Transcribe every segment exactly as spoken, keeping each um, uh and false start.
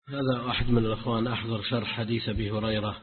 هذا واحد من الأخوان أحضر شرح حديث أبي هريرة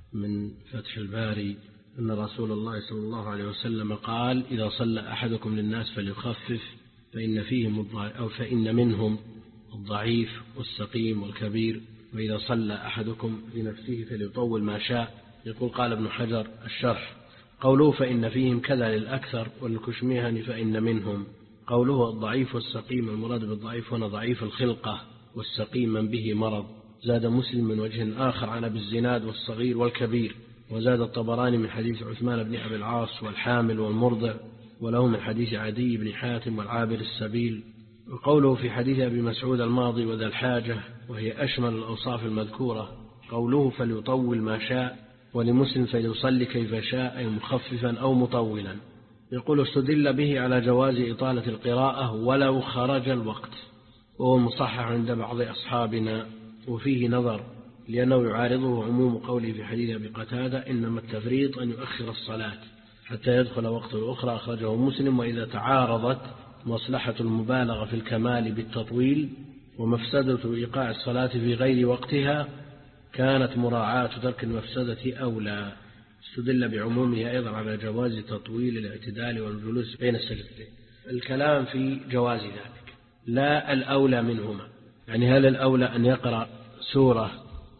من فتح الباري أن رسول الله صلى الله عليه وسلم قال: إذا صلى أحدكم للناس فليخفف فإن فيهم أو فإن منهم الضعيف والسقيم والكبير، وإذا صلى أحدكم لنفسه فليطول ما شاء. يقول قال ابن حجر الشرح: قوله فإن فيهم كذا للأكثر، والكشميهني فإن منهم. قوله الضعيف والسقيم المراد بالضعيف هنا ضعيف الخلقة، والسقيم من به مرض. زاد مسلم من وجه آخر عن أبي الزناد والصغير والكبير، وزاد الطبراني من حديث عثمان بن أبي العاص والحامل والمرضع، وله من حديث عدي بن حاتم والعابر السبيل. وقوله في حديث أبي مسعود الماضي وذا الحاجة، وهي أشمل الأوصاف المذكورة. قوله فليطول ما شاء، ولمسلم فليصلي كيف شاء، أي مخففا أو مطولا. يقول استدل به على جواز إطالة القراءة ولو خرج الوقت، وهو مصحح عند بعض أصحابنا، وفيه نظر لأنه يعارضه عموم قوله في حديث أبي قتادة: إنما التفريط أن يؤخر الصلاة حتى يدخل وقت الأخرى، أخرجه مسلم. وإذا تعارضت مصلحة المبالغة في الكمال بالتطويل ومفسدة إيقاع الصلاة في غير وقتها، كانت مراعاة ترك المفسدة أولى. استدل بعمومه أيضا على جواز تطويل الاعتدال والجلوس بين السجدتين. الكلام في جواز ذلك، لا الأولى منهما. يعني هل الأولى أن يقرأ سورة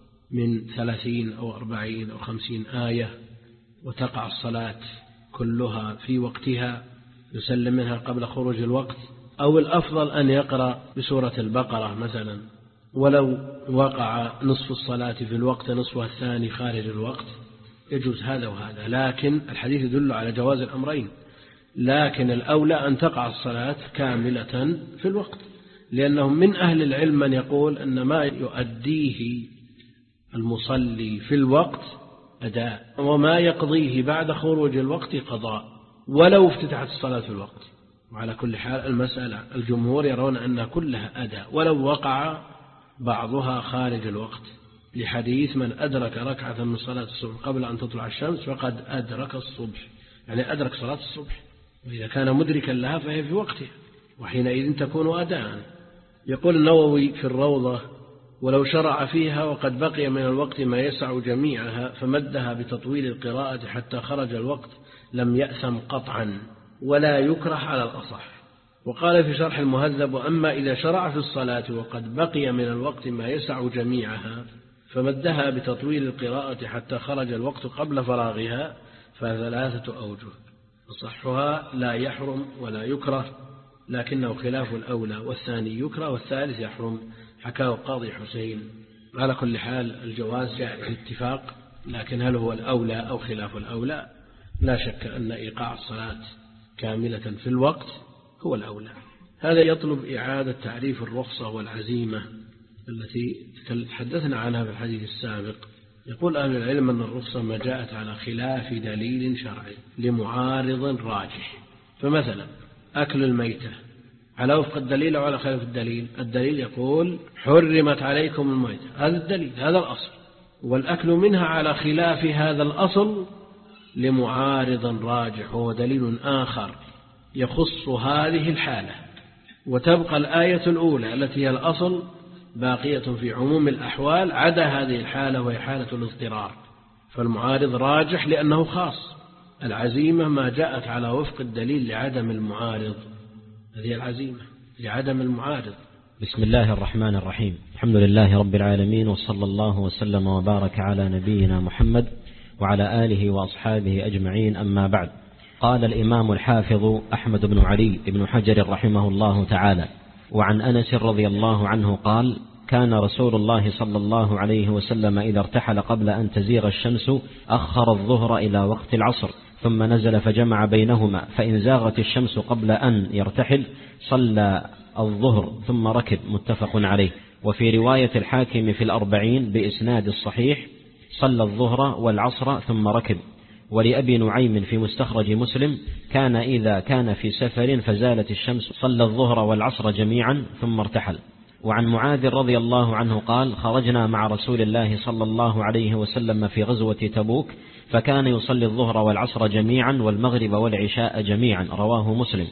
من ثلاثين أو أربعين أو خمسين آية وتقع الصلاة كلها في وقتها يسلم منها قبل خروج الوقت، أو الأفضل أن يقرأ بسورة البقرة مثلا ولو وقع نصف الصلاة في الوقت نصفها الثاني خارج الوقت؟ يجوز هذا وهذا، لكن الحديث يدل على جواز الأمرين. لكن الأولى أن تقع الصلاة كاملة في الوقت، لأنهم من أهل العلم من يقول أن ما يؤديه المصلي في الوقت أداء، وما يقضيه بعد خروج الوقت قضاء ولو افتتحت الصلاة في الوقت. وعلى كل حال المسألة الجمهور يرون أنها كلها أداء ولو وقع بعضها خارج الوقت، لحديث من أدرك ركعة من صلاة الصبح قبل أن تطلع الشمس فقد أدرك الصبح، يعني أدرك صلاة الصبح، وإذا كان مدركا لها فهي في وقتها، وحينئذ تكون أداء. يقول النووي في الروضة: ولو شرع فيها وقد بقي من الوقت ما يسع جميعها فمدها بتطويل القراءة حتى خرج الوقت لم يأثم قطعا ولا يكره على الأصح. وقال في شرح المهذب: وأما إذا شرع في الصلاة وقد بقي من الوقت ما يسع جميعها فمدها بتطويل القراءة حتى خرج الوقت قبل فراغها فثلاثة أوجه: أصحها لا يحرم ولا يكره، لكنه خلاف الأولى، والثاني يكره والثالث يحرم، حكاه القاضي حسين. على كل حال الجواز جاء بالاتفاق، لكن هل هو الأولى أو خلاف الأولى؟ لا شك أن إيقاع الصلاة كاملة في الوقت هو الأولى. هذا يطلب إعادة تعريف الرخصة والعزيمة التي تحدثنا عنها في الحديث السابق. يقول أهل العلم أن الرخصة ما جاءت على خلاف دليل شرعي لمعارض راجح. فمثلا أكل الميتة على وفق الدليل أو على خلاف الدليل؟ الدليل يقول حرمت عليكم الميتة، هذا الدليل، هذا الأصل، والأكل منها على خلاف هذا الأصل لمعارض راجح وهو دليل آخر يخص هذه الحالة، وتبقى الآية الأولى التي هي الأصل باقية في عموم الأحوال عدا هذه الحالة وهي حالة الاضطرار. فالمعارض راجح لأنه خاص. العزيمة ما جاءت على وفق الدليل لعدم المعارض، هذه العزيمة لعدم المعارض. بسم الله الرحمن الرحيم. الحمد لله رب العالمين، وصلى الله وسلم وبارك على نبينا محمد وعلى آله وأصحابه أجمعين، أما بعد. قال الإمام الحافظ أحمد بن علي بن حجر رحمه الله تعالى: وعن أنس رضي الله عنه قال: كان رسول الله صلى الله عليه وسلم إذا ارتحل قبل أن تزيغ الشمس أخر الظهر إلى وقت العصر ثم نزل فجمع بينهما، فإن زاغت الشمس قبل أن يرتحل صلى الظهر ثم ركب، متفق عليه. وفي رواية الحاكم في الأربعين بإسناد الصحيح: صلى الظهر والعصر ثم ركب. ولأبي نعيم في مستخرج مسلم: كان إذا كان في سفر فزالت الشمس صلى الظهر والعصر جميعا ثم ارتحل. وعن معاذ رضي الله عنه قال: خرجنا مع رسول الله صلى الله عليه وسلم في غزوة تبوك، فكان يصلي الظهر والعصر جميعا والمغرب والعشاء جميعا، رواه مسلم.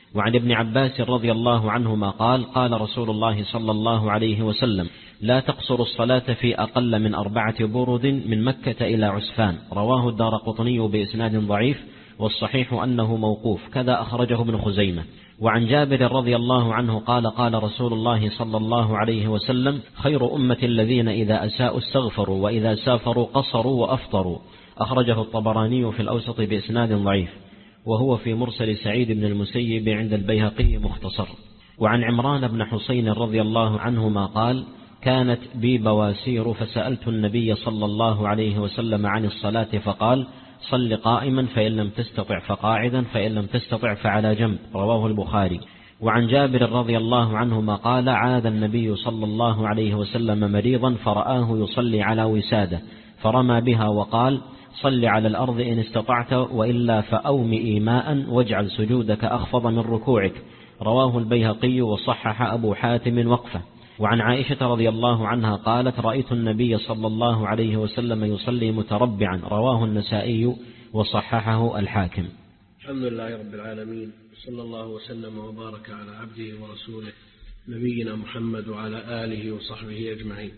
وعن ابن عباس رضي الله عنهما قال قال رسول الله صلى الله عليه وسلم لا تقصر الصلاة في أقل من أربعة برد من مكة إلى عسفان. رواه الدارقطني بإسناد ضعيف، والصحيح أنه موقوف، كذا أخرجه ابن خزيمة. وعن جابر رضي الله عنه قال قال رسول الله صلى الله عليه وسلم خير أمة الذين إذا أساءوا استغفروا وإذا سافروا قصروا وأفطروا. أخرجه الطبراني في الأوسط بإسناد ضعيف، وهو في مرسل سعيد بن المسيب عند البيهقي مختصر. وعن عمران بن حسين رضي الله عنهما قال كانت بي بواسير فسألت النبي صلى الله عليه وسلم عن الصلاة فقال صل قائما فإن لم تستطع فقاعدا فإن لم تستطع فعلى جنب. رواه البخاري. وعن جابر رضي الله عنهما قال عاد النبي صلى الله عليه وسلم مريضا فرآه يصلي على وسادة فرمى بها وقال صل على الأرض إن استطعت وإلا فأومئ ماء واجعل سجودك أخفض من ركوعك. رواه البيهقي وصحح أبو حاتم وقفه. وعن عائشة رضي الله عنها قالت رأيت النبي صلى الله عليه وسلم يصلي متربعا. رواه النسائي وصححه الحاكم. الحمد لله رب العالمين، صلى الله وسلم وبارك على عبده ورسوله نبينا محمد وعلى آله وصحبه أجمعين.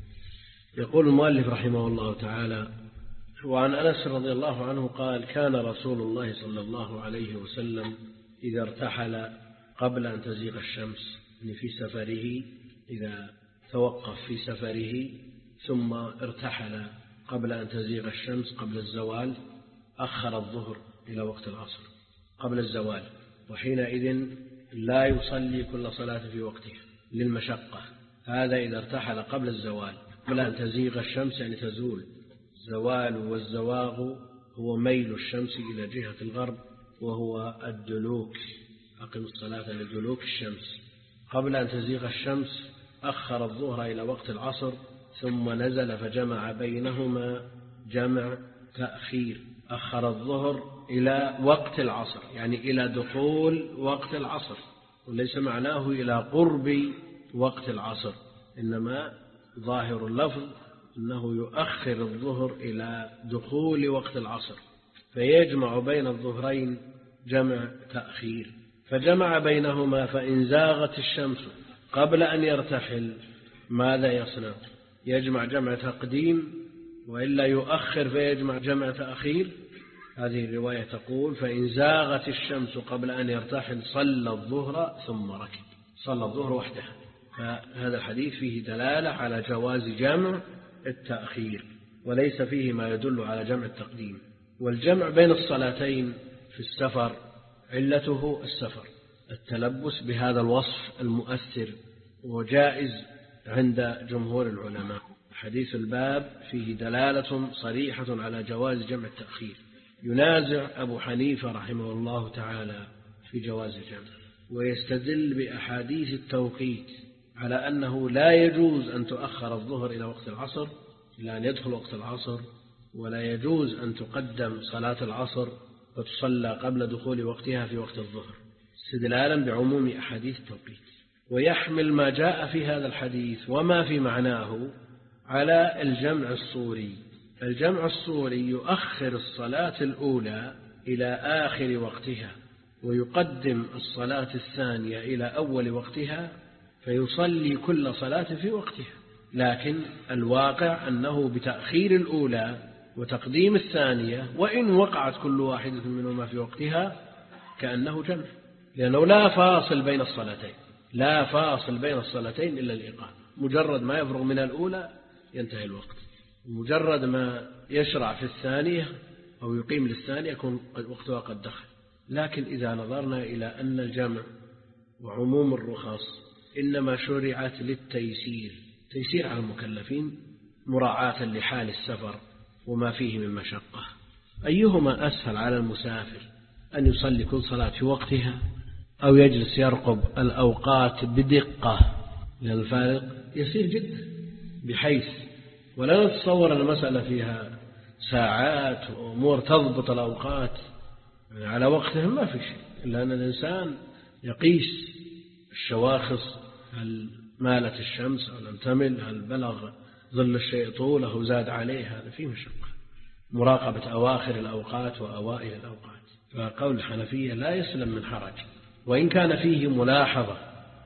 يقول المؤلف رحمه الله تعالى وعن أنس رضي الله عنه قال كان رسول الله صلى الله عليه وسلم إذا ارتحل قبل أن تزيغ الشمس، يعني في سفره، إذا توقف في سفره ثم ارتحل قبل أن تزيغ الشمس قبل الزوال أخر الظهر إلى وقت العصر قبل الزوال، وحينئذ لا يصلي كل صلاة في وقتها للمشقة. هذا إذا ارتحل قبل الزوال قبل أن تزيغ الشمس، يعني تزول. الزوال والزواغ هو ميل الشمس إلى جهة الغرب، وهو الدلوك. أقم الصلاة لدلوك الشمس. قبل أن تزيغ الشمس أخر الظهر إلى وقت العصر ثم نزل فجمع بينهما جمع تأخير. أخر الظهر إلى وقت العصر، يعني إلى دخول وقت العصر، وليس معناه إلى قرب وقت العصر، إنما ظاهر اللفظ أنه يؤخر الظهر إلى دخول وقت العصر، فيجمع بين الظهرين جمع تأخير. فجمع بينهما فإن زاغت الشمس قبل أن يرتحل ماذا يصنع؟ يجمع جمع تقديم وإلا يؤخر فيجمع جمع تأخير. هذه الرواية تقول فإن زاغت الشمس قبل أن يرتحل صلى الظهر ثم ركب، صلى الظهر وحدها. فهذا الحديث فيه دلالة على جواز جمع التأخير، وليس فيه ما يدل على جمع التقديم. والجمع بين الصلاتين في السفر علته السفر، التلبس بهذا الوصف المؤثر، وجائز عند جمهور العلماء. حديث الباب فيه دلالة صريحة على جواز جمع التأخير. ينازع أبو حنيفة رحمه الله تعالى في جواز الجمع، ويستدل بأحاديث التوقيت على أنه لا يجوز أن تؤخر الظهر إلى وقت العصر إلى أن يدخل وقت العصر، ولا يجوز أن تقدم صلاة العصر وتصلى قبل دخول وقتها في وقت الظهر، استدلالا بعموم أحاديث التوقيت. ويحمل ما جاء في هذا الحديث وما في معناه على الجمع الصوري. الجمع الصوري يؤخر الصلاة الأولى إلى آخر وقتها ويقدم الصلاة الثانية إلى أول وقتها، فيصلي كل صلاة في وقتها. لكن الواقع أنه بتأخير الأولى وتقديم الثانية، وإن وقعت كل واحدة منهما في وقتها كأنه جمع، لأنه لا فاصل بين الصلاتين، لا فاصل بين الصلاتين إلا الإقامة. مجرد ما يفرغ من الأولى ينتهي الوقت، مجرد ما يشرع في الثانية أو يقيم للثانية يكون وقتها قد دخل. لكن إذا نظرنا إلى أن الجمع وعموم الرخص إنما شرعت للتيسير، تيسير على المكلفين مراعاة لحال السفر وما فيه من مشقة، أيهما أسهل على المسافر، أن يصلي كل صلاة في وقتها أو يجلس يرقب الأوقات بدقة؟ لأن الفارق يسير جدا، بحيث ولا نتصور المسألة فيها ساعات وأمور تضبط الأوقات على وقتهم، ما في شيء، إلا أن الإنسان يقيس الشواخص، هل مالت الشمس أو لم تمل، هل بلغ ظل الشيء طوله زاد عليه، هذا فيه مشقة. مراقبة أواخر الأوقات وأوائل الأوقات. فقول الحنفية لا يسلم من حرج، وإن كان فيه ملاحظة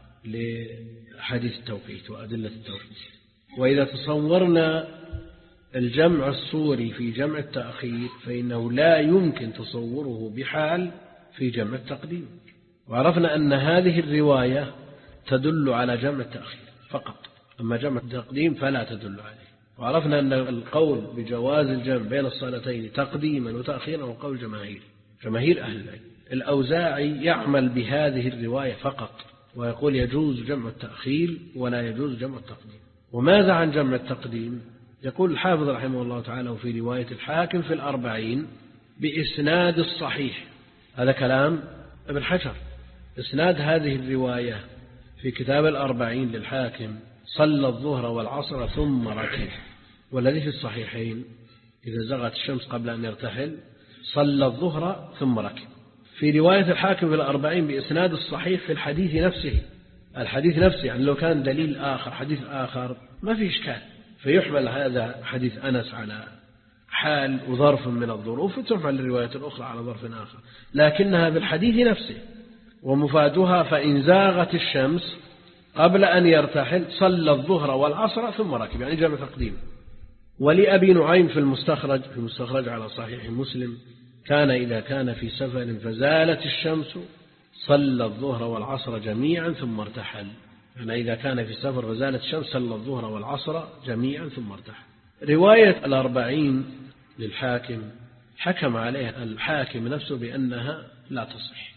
لحديث التوقيت وأدلة التوقيت. وإذا تصورنا الجمع الصوري في جمع التأخير فإنه لا يمكن تصوره بحال في جمع التقديم. وعرفنا أن هذه الرواية تدل على جمع التأخير فقط، أما جمع التقديم فلا تدل عليه. وعرفنا أن القول بجواز الجمع بين الصلاتين تقديما وتأخيرا هو قول جماهير جماهير أهل العلم. الأوزاعي يعمل بهذه الرواية فقط ويقول يجوز جمع التأخير ولا يجوز جمع التقديم. وماذا عن جمع التقديم؟ يقول الحافظ رحمه الله تعالى في رواية الحاكم في الأربعين بإسناد الصحيح، هذا كلام ابن حجر، إسناد هذه الرواية في كتاب الأربعين للحاكم صلى الظهر والعصر ثم ركب، والذي في الصحيحين إذا زغت الشمس قبل أن يرتحل صلى الظهر ثم ركب. في رواية الحاكم في الأربعين بإسناد الصحيح في الحديث نفسه، الحديث نفسه يعني لو كان دليل آخر حديث آخر ما في إشكال، فيحمل هذا حديث أنس على حال وظرف من الظروف وتحمل الرواية الأخرى على ظرف آخر، لكنها بالحديث نفسه. ومفادها فإن زاغت الشمس قبل أن يرتحل صلى الظهر والعصر ثم ركب، يعني جمع تقديم. ولأبي نعيم في المستخرج في المستخرج على صحيح مسلم كان إذا كان في سفر فزالت الشمس صلى الظهر والعصر جميعا ثم ارتحل، يعني إذا كان في سفر فزالت الشمس صلى الظهر والعصر جميعا ثم ارتحل. رواية الأربعين للحاكم حكم عليها الحاكم نفسه بأنها لا تصح،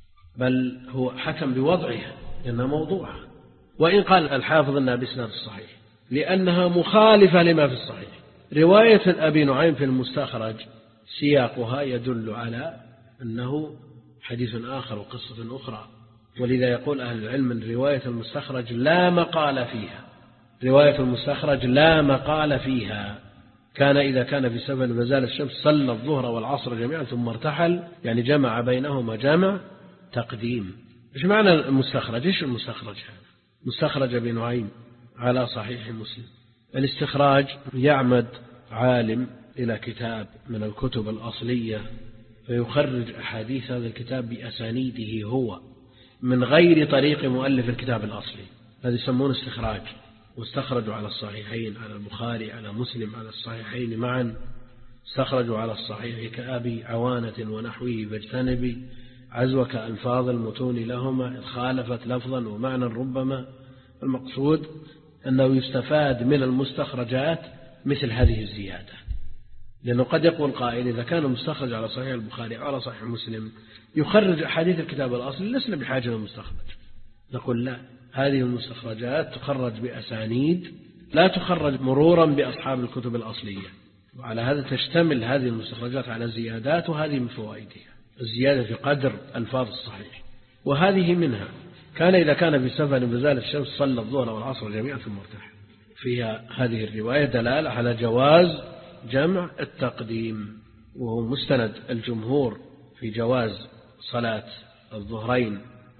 بل هو حكم بوضعها لأنها موضوعة، وإن قال الحافظ أنها بإسناد الصحيح لأنها مخالفة لما في الصحيح. رواية أبي نعيم في المستخرج سياقها يدل على أنه حديث آخر وقصة أخرى، ولذا يقول أهل العلم من رواية المستخرج لا مقال فيها، رواية المستخرج لا مقال فيها. كان إذا كان في سفر فزال الشمس صلى الظهر والعصر جميعا ثم ارتحل، يعني جمع بينهما جمع تقديم. إيش معنى المستخرج؟ إيش المستخرج هذا؟ مستخرج أبي نعيم على صحيح مسلم. الاستخراج يعمد عالم إلى كتاب من الكتب الأصلية فيخرج أحاديث هذا الكتاب بأسانيده هو من غير طريق مؤلف الكتاب الأصلي، هذا يسمونه استخراج. واستخرجوا على الصحيحين، على البخاري على مسلم على الصحيحين معا، استخرجوا على الصحيح كأبي عوانة ونحوه فاجتنبي عزوك ألفاظ المتون لهما إذ خالفت لفظا ومعنى ربما. المقصود أنه يستفاد من المستخرجات مثل هذه الزيادة، لأنه قد يقول قائل إذا كان مستخرج على صحيح البخاري أو على صحيح مسلم يخرج أحاديث الكتاب الأصلي لسنا بحاجة للمستخرج. نقول لا، هذه المستخرجات تخرج بأسانيد لا تخرج مرورا بأصحاب الكتب الأصلية، وعلى هذا تشتمل هذه المستخرجات على زيادات، وهذه من فوائدها الزيادة في قدر ألفاظ الصحيح. وهذه منها كان إذا كان في سفر فزالت الشمس صلى الظهر والعصر جميعا ثم ارتحل. فيها هذه الرواية دلالة على جواز جمع التقديم، وهو مستند الجمهور في جواز صلاة الظهرين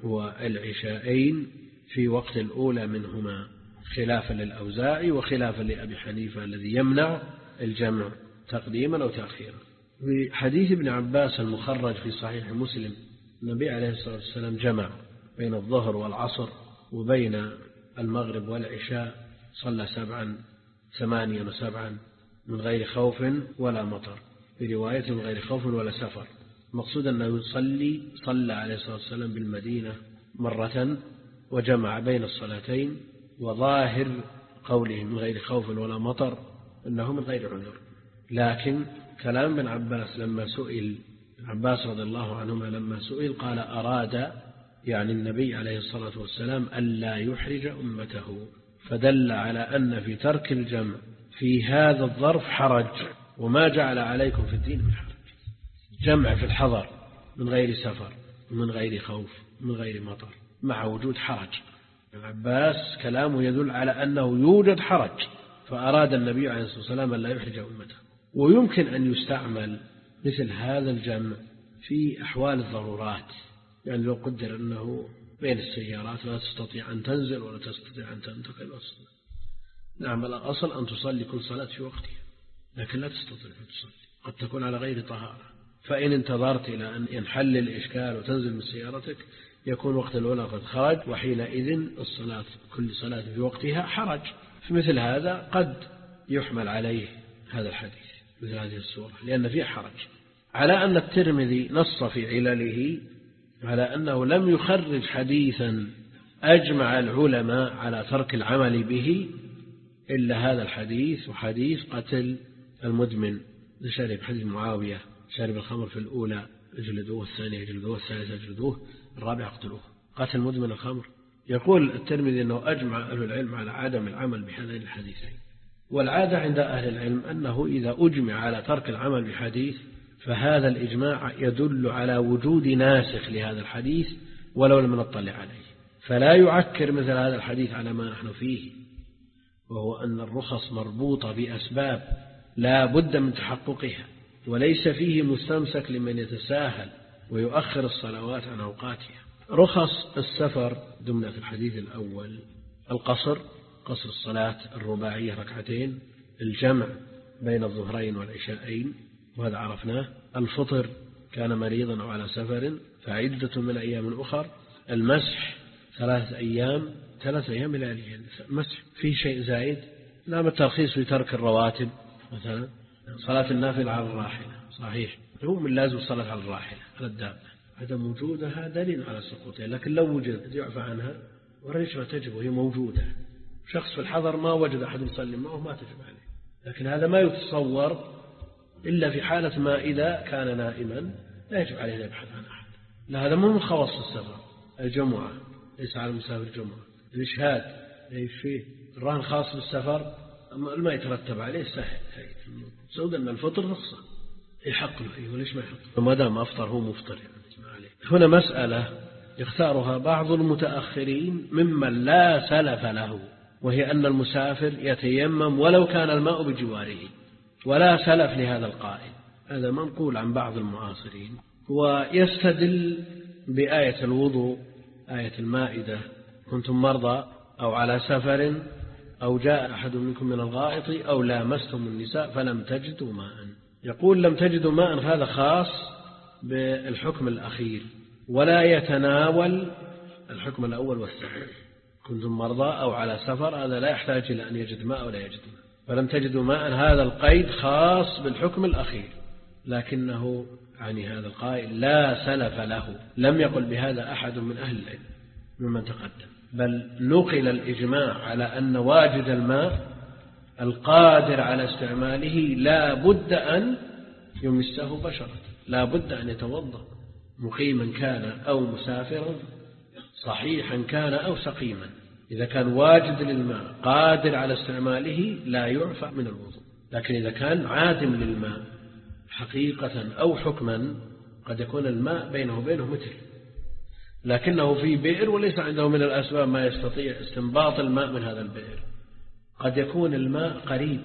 والعشاءين في وقت الأولى منهما، خلافا للأوزاعي وخلافا لأبي حنيفة الذي يمنع الجمع تقديما أو تأخيرا. في حديث ابن عباس المخرج في صحيح مسلم النبي عليه الصلاة والسلام جمع بين الظهر والعصر وبين المغرب والعشاء، صلى سبعا ثمانيا وسبعا من غير خوف ولا مطر، في رواية من غير خوف ولا سفر. المقصود أنه يصلي صلى عليه الصلاة والسلام بالمدينة مرة وجمع بين الصلاتين، وظاهر قوله من غير خوف ولا مطر أنه من غير عذر. لكن كلام ابن عباس لما سئل ابن عباس رضي الله عنهما لما سئل قال أراد يعني النبي عليه الصلاة والسلام ألا يحرج أمته، فدل على أن في ترك الجمع في هذا الظرف حرج، وما جعل عليكم في الدين من حرج. جمع في الحضر من غير سفر ومن غير خوف ومن غير مطر مع وجود حرج. ابن عباس كلامه يدل على أنه يوجد حرج، فأراد النبي عليه الصلاة والسلام ألا يحرج أمته. ويمكن أن يستعمل مثل هذا الجمع في أحوال الضرورات، يعني لو قدر أنه بين السيارات لا تستطيع أن تنزل ولا تستطيع أن تنتقل أصلا، نعم الأصل أن تصلي كل صلاة في وقتها، لكن لا تستطيع أن تصلي، قد تكون على غير طهارة، فإن انتظرت إلى أن ينحل الإشكال وتنزل من سيارتك يكون وقت الأولى قد خرج، وحينئذ الصلاة كل صلاة في وقتها حرج. في مثل هذا قد يحمل عليه هذا الحديث مثل هذه الصورة لأن فيه حرج. على أن الترمذي نص في علله على أنه لم يخرج حديثا أجمع العلماء على ترك العمل به إلا هذا الحديث وحديث قتل المدمن لشارب، حديث معاوية شارب الخمر في الأولى اجلدوه، الثانية اجلدوه، الثالثة اجلدوه، الرابع اقتلوه. قتل مدمن الخمر. يقول الترمذي أنه أجمع أهل العلم على عدم العمل بهذين الحديثين. والعادة عند أهل العلم أنه إذا أجمع على ترك العمل بحديث فهذا الإجماع يدل على وجود ناسخ لهذا الحديث ولو لم نطلع عليه، فلا يعكر مثل هذا الحديث على ما نحن فيه، وهو أن الرخص مربوطة بأسباب لا بد من تحققها، وليس فيه مستمسك لمن يتساهل ويؤخر الصلوات عن أوقاتها. رخص السفر ضمن في الحديث الأول القصر، قصر الصلاة الرباعية ركعتين، الجمع بين الظهرين والعشاءين وهذا عرفناه، الفطر كان مريضا أو على سفر فعدة من أيام أخر، المسح ثلاثة أيام ثلاثة أيام لياليهن. المسح فيه شيء زائد؟ نعم. الترخيص في ترك الرواتب مثلا، صلاة النافل على الراحلة صحيح، هو من لازم الصلاة على الراحلة على الدابة، عدم وجودها دليل على سقوطها، لكن لو وجد يعفى عنها وليش ما تجب وهي موجودة. شخص في الحضر ما وجد أحد يصلي معه ما تجب عليه، لكن هذا ما يتصور إلا في حالة ما إذا كان نائما لا يجب عليه أن يبحث عن أحد. لا، هذا مو من خواص السفر. الجمعة ليس على المسافر جمعة، الإشهاد ليس فيه، الرهن خاص بالسفر ما يترتب عليه سهل. سود أن الفطر رخصة يحق له فيه وليش ما يحق، ما دام أفطر هو مفطر يعني عليه. هنا مسألة يختارها بعض المتأخرين ممن لا سلف له، وهي أن المسافر يتيمم ولو كان الماء بجواره، ولا سلف لهذا القائل. هذا منقول عن بعض المعاصرين، ويستدل بآية الوضوء، آية المائدة: كنتم مرضى أو على سفر أو جاء أحد منكم من الغائط أو لامستم النساء فلم تجدوا ماء. يقول لم تجدوا ماء، هذا خاص بالحكم الأخير ولا يتناول الحكم الأول والثاني. كنتم مرضى أو على سفر هذا لا يحتاج إلى أن يجد ماء ولا يجد ماء. فلم تجدوا ماء هذا القيد خاص بالحكم الأخير، لكنه يعني هذا القائل لا سلف له، لم يقل بهذا أحد من أهل العلم ممن تقدم، بل نقل الإجماع على أن واجد الماء القادر على استعماله لا بد أن يمسه بشرة، لا بد أن يتوضأ، مقيما كان أو مسافرا، صحيحا كان أو سقيما. إذا كان واجد للماء قادر على استعماله لا يعفى من الوضوء، لكن إذا كان عادم للماء حقيقة أو حكما قد يكون الماء بينه وبينه مثل، لكنه في بئر وليس عنده من الأسباب ما يستطيع استنباط الماء من هذا البئر. قد يكون الماء قريب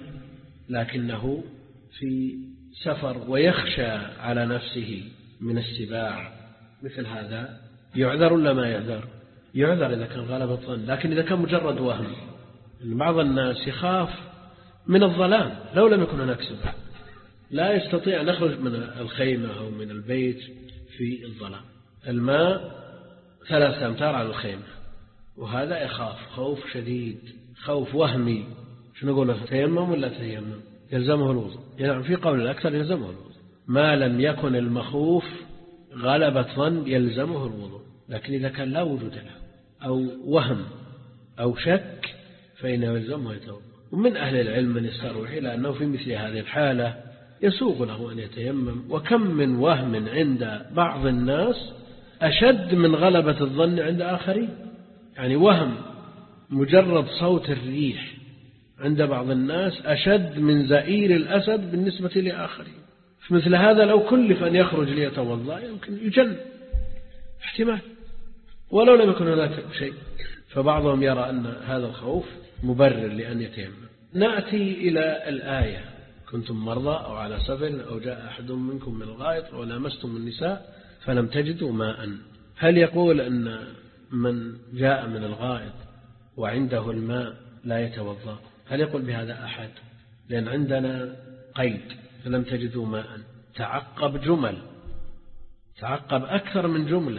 لكنه في سفر ويخشى على نفسه من السباع، مثل هذا يعذر ولا ما يعذر؟ يعذر إذا كان غلب الظن. لكن إذا كان مجرد وهم، بعض الناس يخاف من الظلام لو لم يكن هناك سباع، لا يستطيع أن يخرج من الخيمة أو من البيت في الظلام، الماء ثلاثة أمتار على الخيمة، وهذا يخاف خوف شديد، خوف وهمي. شنو نقول له؟ تيمم ولا تيمم؟ يلزمه الوضوء. يعني في قول الأكثر يلزمه الوضوء، ما لم يكن المخوف غلبة ظن يلزمه الوضوء. لكن إذا كان لا وجود له أو وهم أو شك فإنه يلزمه يتوضأ. ومن أهل العلم من يستروح إلى أنه في مثل هذه الحالة يسوغ له أن يتيمم. وكم من وهم عند بعض الناس أشد من غلبة الظن عند آخرين. يعني وهم مجرد صوت الريح عند بعض الناس أشد من زئير الأسد بالنسبة لآخرين. في مثل هذا لو كلف أن يخرج ليتوضأ يمكن يجن احتمال ولو لم يكن هناك شيء. فبعضهم يرى أن هذا الخوف مبرر لأن يتيمم. نأتي إلى الآية: كنتم مرضى أو على سفر أو جاء أحد منكم من الغائط أو لامستم النساء فلم تجدوا ماء. هل يقول أن من جاء من الغائط وعنده الماء لا يتوضأ؟ هل يقول بهذا أحد؟ لأن عندنا قيد فلم تجدوا ماء، تعقب جمل، تعقب أكثر من جملة.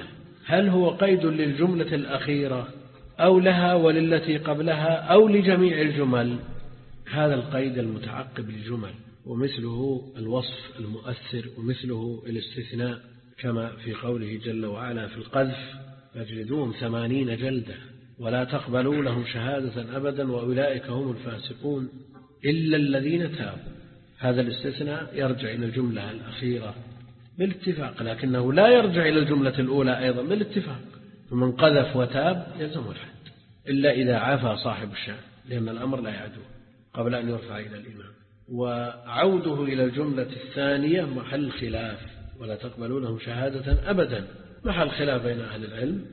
هل هو قيد للجملة الأخيرة أو لها وللتي قبلها أو لجميع الجمل؟ هذا القيد المتعقب للجمل، ومثله الوصف المؤثر، ومثله الاستثناء كما في قوله جل وعلا في القذف: فاجلدوهم ثمانين جلدة ولا تقبلوا لهم شهادة أبدا وأولئك هم الفاسقون إلا الذين تابوا. هذا الاستثناء يرجع إلى الجملة الأخيرة بالاتفاق، لكنه لا يرجع إلى الجملة الأولى أيضا بالاتفاق. فمن قذف وتاب يلزم الحد إلا إذا عفا صاحب الشأن، لأن الأمر لا يعدو قبل أن يرفع إلى الإمام. وعوده إلى الجملة الثانية محل خلاف: ولا تقبلوا لهم شهادة أبدا، محل خلاف بين أهل العلم،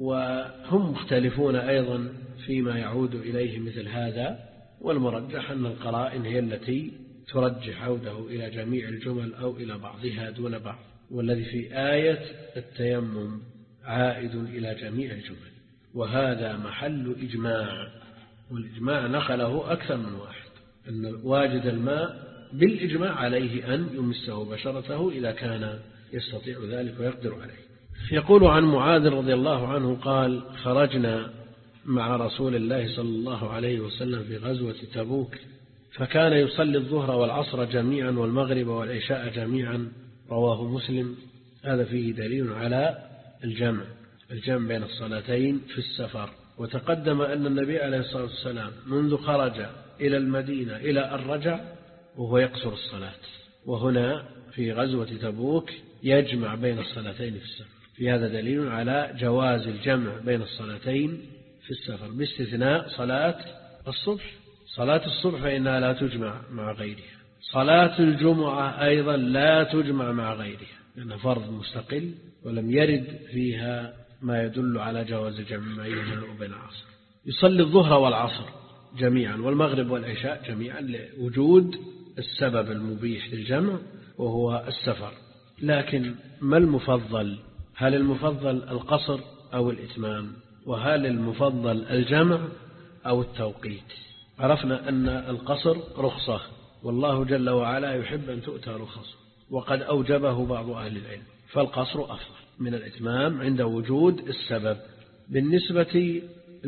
وهم مختلفون أيضا فيما يعود إليه مثل هذا. والمرجح أن القرائن هي التي ترجح عوده إلى جميع الجمل أو إلى بعضها دون بعض، والذي في آية التيمم عائد إلى جميع الجمل، وهذا محل إجماع، والإجماع نقله أكثر من واحد، أن واجد الماء بالإجماع عليه أن يمسه بشرته إذا كان يستطيع ذلك ويقدر عليه. يقول عن معاذ رضي الله عنه قال: خرجنا مع رسول الله صلى الله عليه وسلم في غزوة تبوك، فكان يصلي الظهر والعصر جميعا والمغرب والعشاء جميعا، رواه مسلم. هذا فيه دليل على الجمع الجمع بين الصلاتين في السفر. وتقدم أن النبي عليه الصلاة والسلام منذ خرج إلى المدينة إلى أن رجع وهو يقصر الصلاة، وهنا في غزوة تبوك يجمع بين الصلاتين في السفر. في هذا دليل على جواز الجمع بين الصلاتين في السفر، باستثناء صلاة الصبح. صلاة الصبح فإنها لا تجمع مع غيرها. صلاة الجمعة أيضا لا تجمع مع غيرها، لأنها فرض مستقل ولم يرد فيها ما يدل على جواز الجمع بينها وبين العصر. يصلي الظهر والعصر جميعا والمغرب والعشاء جميعا لوجود السبب المبيح للجمع وهو السفر. لكن ما المفضل؟ هل المفضل القصر أو الإتمام؟ وهل المفضل الجمع أو التوقيت؟ عرفنا أن القصر رخصة، والله جل وعلا يحب أن تؤتى رخص، وقد أوجبه بعض أهل العلم، فالقصر أفضل من الإتمام عند وجود السبب. بالنسبة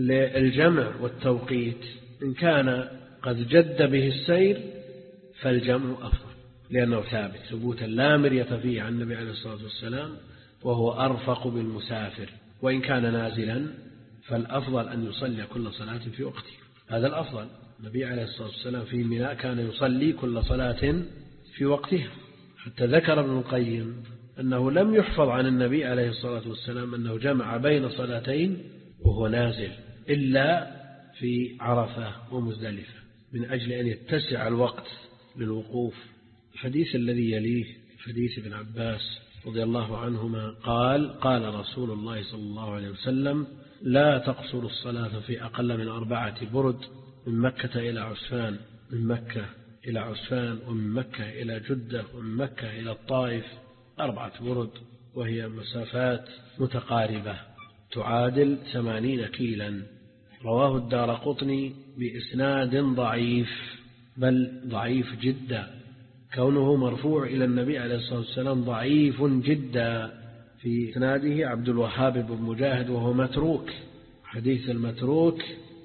للجمع والتوقيت، إن كان قد جد به السير فالجمع أفضل، لأنه ثابت ثبوتا لا مرية فيه عن النبي عليه الصلاة والسلام، وهو أرفق بالمسافر. وإن كان نازلا فالأفضل أن يصلي كل صلاة في وقتها، هذا الأفضل. النبي عليه الصلاة والسلام في ميناء كان يصلي كل صلاة في وقتها، حتى ذكر ابن القيم أنه لم يحفظ عن النبي عليه الصلاة والسلام أنه جمع بين صلاتين وهو نازل إلا في عرفة ومزدلفة، من أجل أن يتسع الوقت للوقوف. الحديث الذي يليه حديث ابن عباس رضي الله عنهما قال: قال رسول الله صلى الله عليه وسلم: لا تقصر الصلاة في أقل من أربعة برد، من مكة إلى عسفان، من مكة إلى عسفان، ومن مكة إلى جدة، ومن مكة إلى الطائف، أربعة برد، وهي مسافات متقاربة تعادل ثمانين كيلا. رواه الدارقطني بإسناد ضعيف، بل ضعيف جدا. كونه مرفوع إلى النبي عليه الصلاة والسلام ضعيف جدا. في إسناده عبد الوهاب بن مجاهد وهو متروك. حديث المتروك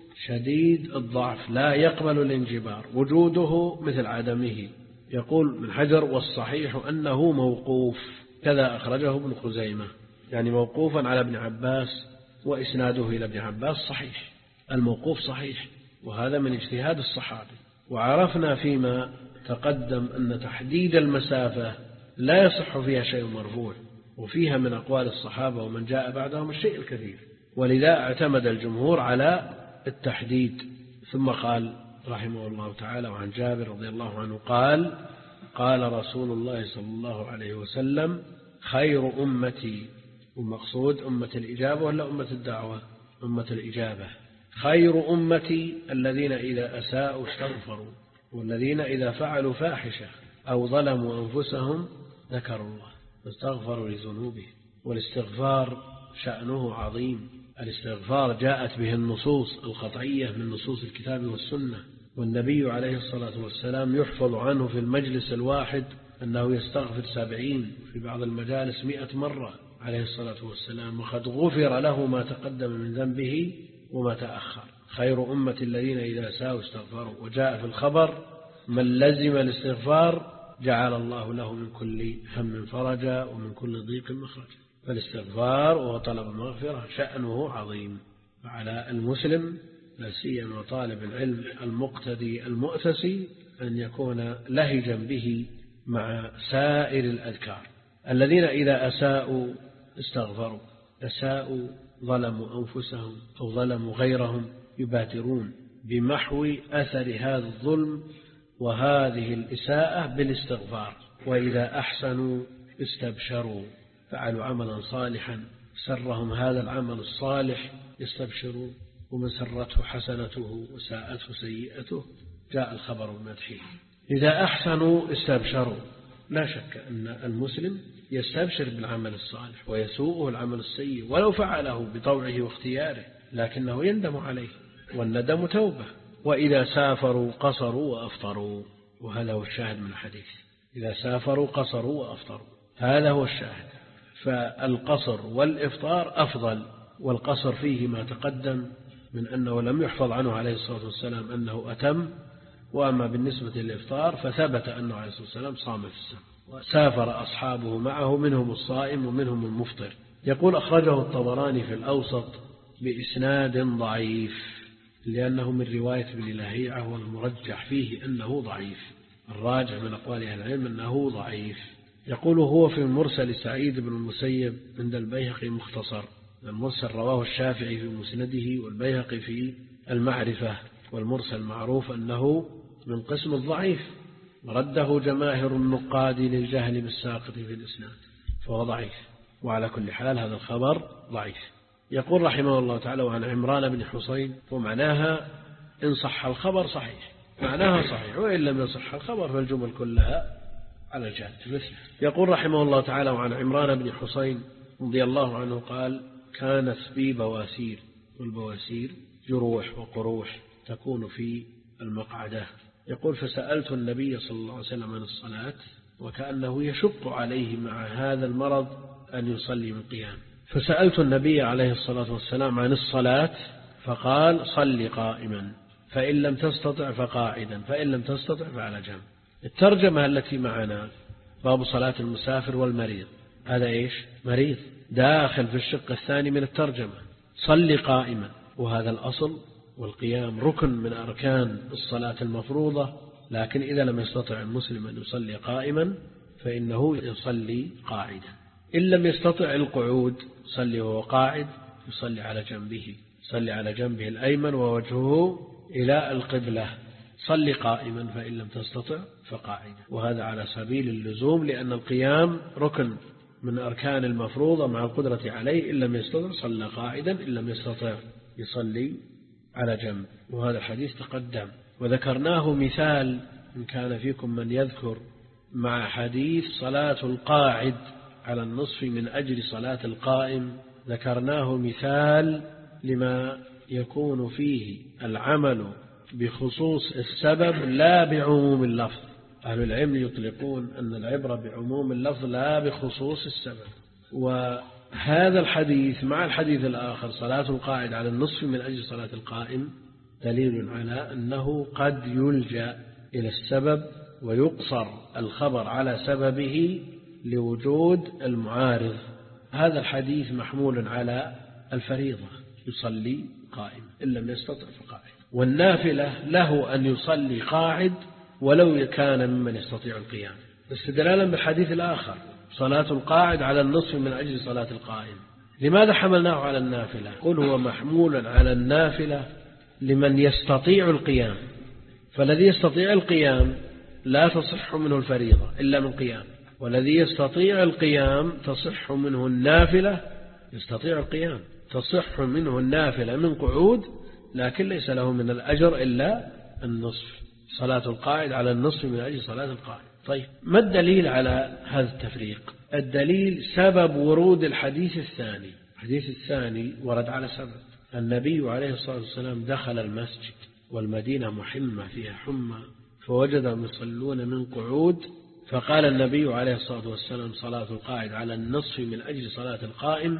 شديد الضعف لا يقبل الانجبار، وجوده مثل عدمه. يقول من حجر: والصحيح أنه موقوف، كذا أخرجه ابن خزيمة، يعني موقوفا على ابن عباس، وإسناده إلى ابن عباس صحيح. الموقوف صحيح، وهذا من اجتهاد الصحابي. وعرفنا فيما تقدم أن تحديد المسافة لا يصح فيها شيء مرفوع، وفيها من أقوال الصحابة ومن جاء بعدهم الشيء الكثير، ولذا اعتمد الجمهور على التحديد. ثم قال رحمه الله تعالى: وعن جابر رضي الله عنه قال: قال رسول الله صلى الله عليه وسلم: خير أمتي، والمقصود أمة الإجابة ولا أمة الدعوة؟ أمة الإجابة. خير أمتي الذين إذا أساءوا استغفروا، والذين إذا فعلوا فاحشة أو ظلموا أنفسهم ذكروا الله فاستغفروا لذنوبهم. والاستغفار شأنه عظيم. الاستغفار جاءت به النصوص القطعية من نصوص الكتاب والسنة، والنبي عليه الصلاة والسلام يحفظ عنه في المجلس الواحد أنه يستغفر سبعين، في بعض المجالس مئة مرة عليه الصلاة والسلام وقد غفر له ما تقدم من ذنبه وما تأخر. خير أمة الذين إذا ساءوا استغفروا. وجاء في الخبر من لزم الاستغفار جعل الله له من كل هم فرجا ومن كل ضيق مخرجا. فالاستغفار وطلب المغفرة شأنه عظيم، فعلى المسلم لا سيما طالب العلم المقتدي المؤتسي أن يكون لهجا به مع سائر الأذكار. الذين إذا أساءوا استغفروا، أساءوا ظلموا أنفسهم أو ظلموا غيرهم يبادرون بمحو أثر هذا الظلم وهذه الإساءة بالاستغفار. وإذا أحسنوا استبشروا، فعلوا عملا صالحا سرهم هذا العمل الصالح يستبشرون، ومن سرته حسنته وساءته سيئته جاء الخبر بمدحه. إذا أحسنوا استبشروا، لا شك أن المسلم يستبشر بالعمل الصالح ويسوءه العمل السيء ولو فعله بطوعه واختياره، لكنه يندم عليه، والندم توبة. وإذا سافروا قصروا وأفطروا، وهذا هو الشاهد من الحديث. إذا سافروا قصروا وأفطروا، هذا هو الشاهد. فالقصر والإفطار أفضل، والقصر فيه ما تقدم من أنه لم يحفظ عنه عليه الصلاة والسلام أنه أتم، وأما بالنسبة للإفطار فثبت أنه عليه الصلاة والسلام صام في السفر، وسافر أصحابه معه منهم الصائم ومنهم المفطر. يقول أخرجه الطبراني في الأوسط بإسناد ضعيف، لأنه من رواية ابن لهيعة، والمرجح فيه أنه ضعيف، الراجع من أقوال أهل العلم أنه ضعيف. يقول هو في مرسل سعيد بن المسيب عند البيهقي مختصر. المرسل رواه الشافعي في مسنده والبيهقي في المعرفة، والمرسل معروف أنه من قسم الضعيف، رده جماهر النقاد للجهل بالساقط في الإسناد، فهو ضعيف. وعلى كل حال هذا الخبر ضعيف. يقول رحمه الله تعالى وعن عمران بن حسين، ومعناها إن صح الخبر صحيح، معناها صحيح، وإن لم يصح الخبر فالجمل كلها على الجهة. يقول رحمه الله تعالى وعن عمران بن حسين رضي الله عنه قال كانت بي بواسير، والبواسير جروح وقروح تكون في المقعدة. يقول فسألت النبي صلى الله عليه وسلم عن الصلاة، وكأنه يشق عليه مع هذا المرض أن يصلي من قيام، فسألت النبي عليه الصلاة والسلام عن الصلاة فقال صل قائما، فإن لم تستطع فقاعدا، فإن لم تستطع فعلى جنب. الترجمة التي معنا باب صلاة المسافر والمريض، هذا إيش؟ مريض داخل في الشق الثاني من الترجمة، صل قائما، وهذا الأصل، والقيام ركن من أركان الصلاة المفروضة، لكن إذا لم يستطع المسلم أن يصلي قائما فإنه يصلي قاعدا. إن لم يستطع القعود يصلي وهو قاعد، يصلي على جنبه، يصلي على جنبه الأيمن ووجهه إلى القبلة. صلي قائما فإن لم تستطع فقاعدا، وهذا على سبيل اللزوم، لأن القيام ركن من أركان المفروضة مع القدرة عليه. إن لم يستطع صلى قاعدا، إن لم يستطع يصلي على جنب. وهذا الحديث تقدم وذكرناه مثال، إن كان فيكم من يذكر، مع حديث صلاة القاعد على النصف من أجل صلاة القائم، ذكرناه مثال لما يكون فيه العمل بخصوص السبب لا بعموم اللفظ. أهل العلم يطلقون أن العبرة بعموم اللفظ لا بخصوص السبب. وهذا الحديث مع الحديث الآخر صلاة القاعد على النصف من أجل صلاة القائم دليل على أنه قد يلجأ إلى السبب ويقصر الخبر على سببه لوجود المعارض. هذا الحديث محمول على الفريضة، يصلي قائم إن لم يستطع فقاعد، والنافلة له أن يصلي قاعد ولو كان ممن يستطيع القيام، استدلالا بالحديث الآخر صلاة القاعد على النصف من أجل صلاة القائم. لماذا حملناه على النافلة؟ قل هو محمول على النافلة لمن يستطيع القيام، فالذي يستطيع القيام لا تصح منه الفريضة إلا من قيام، والذي يستطيع القيام تصح منه النافلة، يستطيع القيام تصح منه النافلة من قعود، لكن ليس له من الأجر إلا النصف، صلاة القاعد على النصف من أجل صلاة القائم. طيب ما الدليل على هذا التفريق؟ الدليل سبب ورود الحديث الثاني. الحديث الثاني ورد على سبب. النبي عليه الصلاة والسلام دخل المسجد والمدينة محمة فيها حمى، فوجدهم يصلون من قعود فقال النبي عليه الصلاة والسلام صلاة القاعد على النصف من أجل صلاة القائم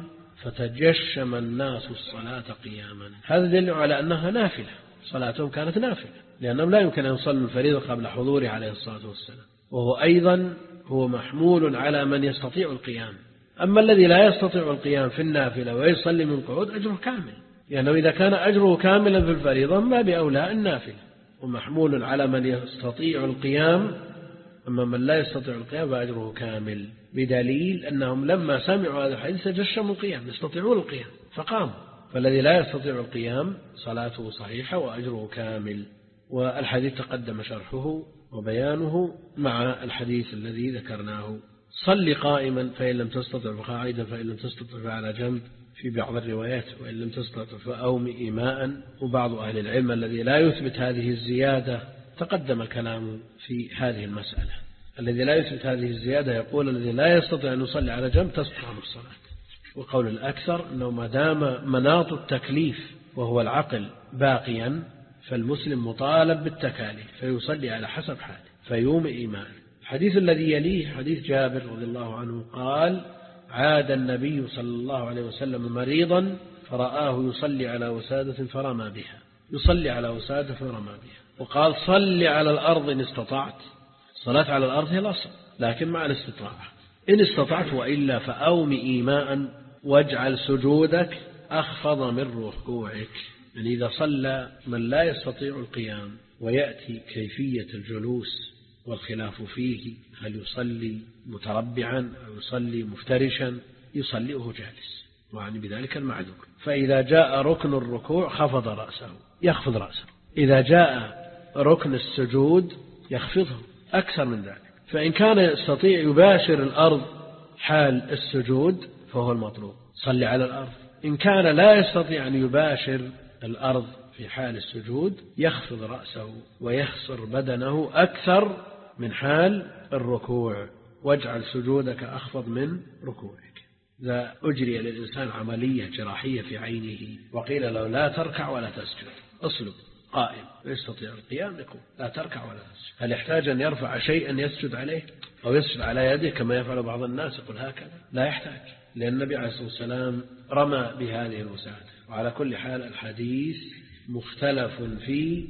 فتجشم الناس الصلاة قياما. هذا دليل على أنها نافلة، صلاتهم كانت نافلة، لأنهم لا يمكن أن يصلوا الفريضة قبل حضوره عليه الصلاة والسلام، وهو أيضا هو محمول على من يستطيع القيام. أما الذي لا يستطيع القيام في النافلة ويصلي من قعود أجره كامل، لأنه يعني إذا كان أجره كاملا في الفريضة ما بأولى النافلة، ومحمول على من يستطيع القيام، أما من لا يستطيع القيام فأجره كامل، بدليل أنهم لما سمعوا هذا الحديث تجشموا القيام، يستطيعون القيام فقاموا. فالذي لا يستطيع القيام صلاته صحيحة وأجره كامل. والحديث تقدم شرحه وبيانه مع الحديث الذي ذكرناه. صل قائما فإن لم تستطع فقاعدا فإن لم تستطع فعلى جنب في بعض الروايات، وإن لم تستطع فأوم إيماء. وبعض أهل العلم الذي لا يثبت هذه الزيادة تقدم الكلام في هذه المسألة. الذي لا يثبت هذه الزيادة يقول الذي لا يستطيع أن يصلي على جنب تسقط عنه الصلاة. وقول الأكثر أنه ما دام مناط التكليف وهو العقل باقيا فالمسلم مطالب بالتكاليف فيصلي على حسب حاله فيوم إيمان. الحديث الذي يليه حديث جابر رضي الله عنه قال عاد النبي صلى الله عليه وسلم مريضا فرآه يصلي على وسادة فرمى بها، يصلي على وسادة فرمى بها، وقال صل على الأرض إن استطعت. الصلاة على الأرض هي الأصل لكن مع الاستطاعة، إن استطعت، وإلا فأوم إيماء واجعل سجودك أخفض من ركوعك. يعني إذا صلى من لا يستطيع القيام ويأتي كيفية الجلوس والخلاف فيه، هل يصلي متربعا أو يصلي مفترشا، يصلي وهو جالس، وعني بذلك المعذور. فإذا جاء ركن الركوع خفض رأسه، يخفض رأسه. إذا جاء ركن السجود يخفضه أكثر من ذلك. فإن كان يستطيع يباشر الأرض حال السجود فهو المطلوب، صلي على الأرض. إن كان لا يستطيع أن يباشر الأرض في حال السجود يخفض رأسه ويخسر بدنه أكثر من حال الركوع، واجعل سجودك أخفض من ركوعك. إذا أجري للإنسان عملية جراحية في عينه وقيل له لا تركع ولا تسجد، أصلب قائم يستطيع القيام، يقول لا تركع ولا تسجد. هل يحتاج أن يرفع شيئا يسجد عليه أو يسجد على يده كما يفعل بعض الناس؟ يقول هكذا، لا يحتاج، لأن النبي عليه الصلاة والسلام رمى بهذه الوسادة. وعلى كل حال الحديث مختلف في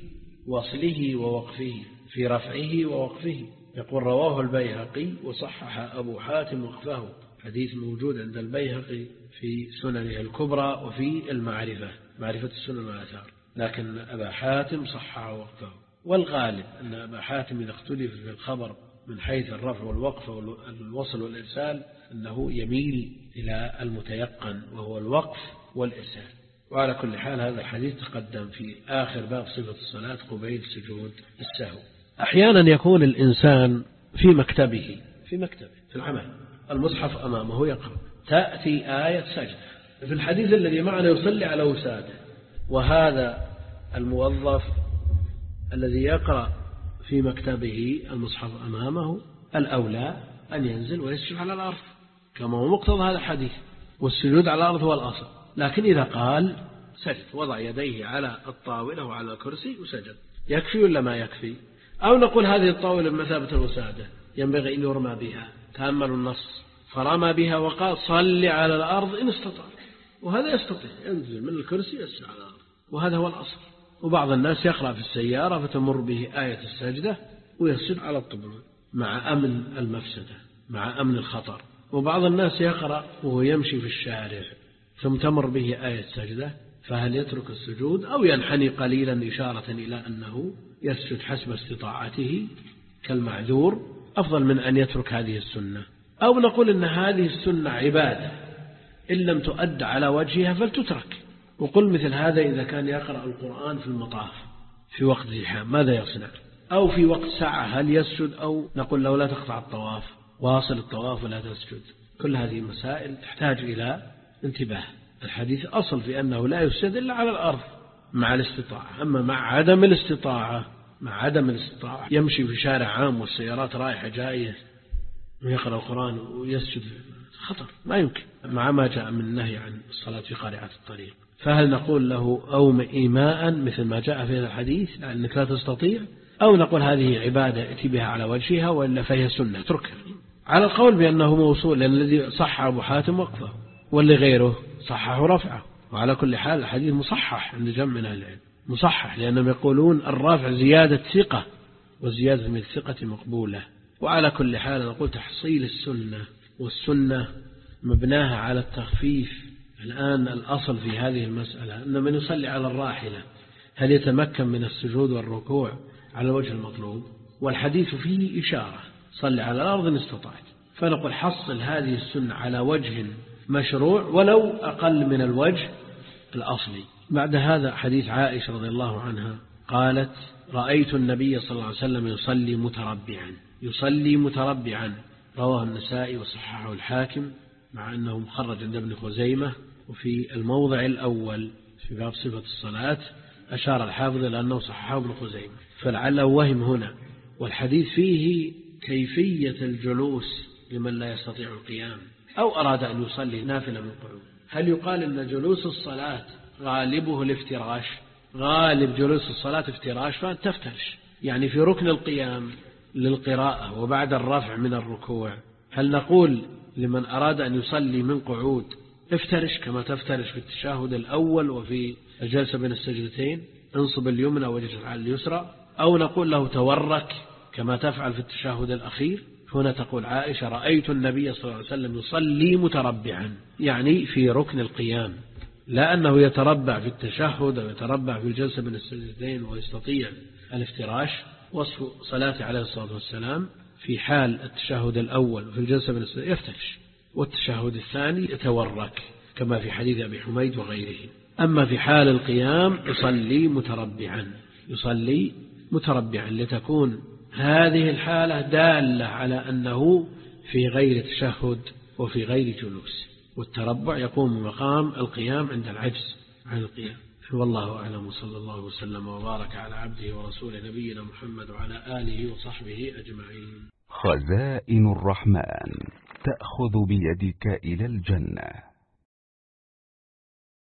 وصله ووقفه، في رفعه ووقفه. يقول رواه البيهقي وصحح أبو حاتم وقفه، حديث موجود عند البيهقي في سننه الكبرى وفي المعرفة، معرفة السنن والآثار، لكن أبا حاتم صحح وقفه. والغالب أن أبا حاتم إذا اختلف في الخبر من حيث الرفع والوقف والوصل والإرسال أنه يميل إلى المتيقن وهو الوقف والإرسال. وعلى كل حال هذا الحديث تقدم في آخر باب صفة الصلاة قبيل سجود السهو. أحيانا يكون الإنسان في مكتبه في مكتبه في العمل، المصحف أمامه يقرأ، تأتي آية سجدة. في الحديث الذي معنا يصلي على وساده، وهذا الموظف الذي يقرأ في مكتبه المصحف أمامه الأولى أن ينزل ويسجد على الأرض كما هو مقتضى هذا الحديث، والسجود على الأرض هو الأصل. لكن إذا قال سجد وضع يديه على الطاولة وعلى الكرسي وسجد، يكفي ولا ما يكفي؟ أو نقول هذه الطاولة بمثابة الوسادة ينبغي أن يرمى بها، تأملوا النص، فرمى بها وقال صل على الأرض إن استطاع، وهذا يستطيع ينزل من الكرسي يسجد على الأرض، وهذا هو الأصل. وبعض الناس يقرأ في السيارة فتمر به آية السجدة ويسجد على الطبلون مع أمن المفسدة، مع أمن الخطر. وبعض الناس يقرأ وهو يمشي في الشارع ثم تمر به آية السجدة، فهل يترك السجود أو ينحني قليلا إشارة إلى أنه يسجد حسب استطاعته كالمعذور، أفضل من أن يترك هذه السنة. أو نقول إن هذه السنة عبادة إن لم تؤد على وجهها فلتترك. وقل مثل هذا إذا كان يقرأ القرآن في المطاف في وقت زحام ماذا يصنع؟ أو في وقت ساعة هل يسجد؟ أو نقول له لا تقطع الطواف، واصل الطواف ولا تسجد. كل هذه المسائل تحتاج إلى انتباه. الحديث أصل في أنه لا يسجد إلا على الأرض مع الاستطاعة. أما مع عدم الاستطاعة مع عدم الاستطاعة يمشي في شارع عام والسيارات رايحة جاية ويقرأ القرآن ويسجد، خطر، ما يمكن، مع ما جاء من النهي عن الصلاة في قارعة الطريق. فهل نقول له أوم إيماء مثل ما جاء في هذا الحديث لأنك لا تستطيع، أو نقول هذه عبادة ائتي بها على وجهها، وإلا فهي سنة اتركها. على القول بأنه موصول، لأن الذي صح أبو حاتم وقفه واللي غيره صحه رفعه. وعلى كل حال الحديث مصحح عند جمع من أهل العلم، مصحح، لأنهم يقولون الرافع زيادة ثقة، والزيادة من الثقة مقبولة. وعلى كل حال نقول تحصيل السنة، والسنة مبناها على التخفيف. الآن الأصل في هذه المسألة أن من يصلي على الراحلة هل يتمكن من السجود والركوع على الوجه المطلوب؟ والحديث فيه إشارة صلي على الأرض إن استطعت. فنقول حصل هذه السنة على وجه مشروع ولو أقل من الوجه الأصلي. بعد هذا حديث عائشة رضي الله عنها قالت رأيت النبي صلى الله عليه وسلم يصلي متربعا، يصلي متربعا، رواه النسائي وصححه الحاكم، مع أنه مخرج عند ابن خزيمة. وفي الموضع الأول في باب صفة الصلاة أشار الحافظ إلى أنه صححه ابن خزيمة، فلعله وهم هنا. والحديث فيه كيفية الجلوس لمن لا يستطيع القيام أو أراد أن يصلي نافلة من قعود. هل يقال أن جلوس الصلاة غالبه الافتراش؟ غالب جلوس الصلاة افتراش، فأنت تفترش يعني في ركن القيام للقراءة وبعد الرفع من الركوع. هل نقول لمن أراد أن يصلي من قعود افترش كما تفترش في التشهد الأول وفي الجلسة بين السجدتين، انصب اليمنى واجلس على اليسرى، أو نقول له تورك كما تفعل في التشهد الأخير؟ هنا تقول عائشة رأيت النبي صلى الله عليه وسلم يصلي متربعا، يعني في ركن القيام، لا أنه يتربع في التشهد أو يتربع في الجلسة بين السجدتين ويستطيع الافتراش. وصف صلاة عليه الصلاة والسلام في حال التشهد الأول وفي الجلسة بين السجدتين يفترش، والتشهد الثاني يتورك كما في حديث أبي حميد وغيره. أما في حال القيام يصلي متربعا، يصلي متربعا لتكون هذه الحالة دالة على أنه في غير تشهد وفي غير جلوس، والتربع يقوم مقام القيام عند العجز عن القيام. والله أعلم، صلى الله وسلم وبارك على عبده ورسوله نبينا محمد وعلى آله وصحبه أجمعين. خزائن الرحمن تأخذ بيدك إلى الجنة.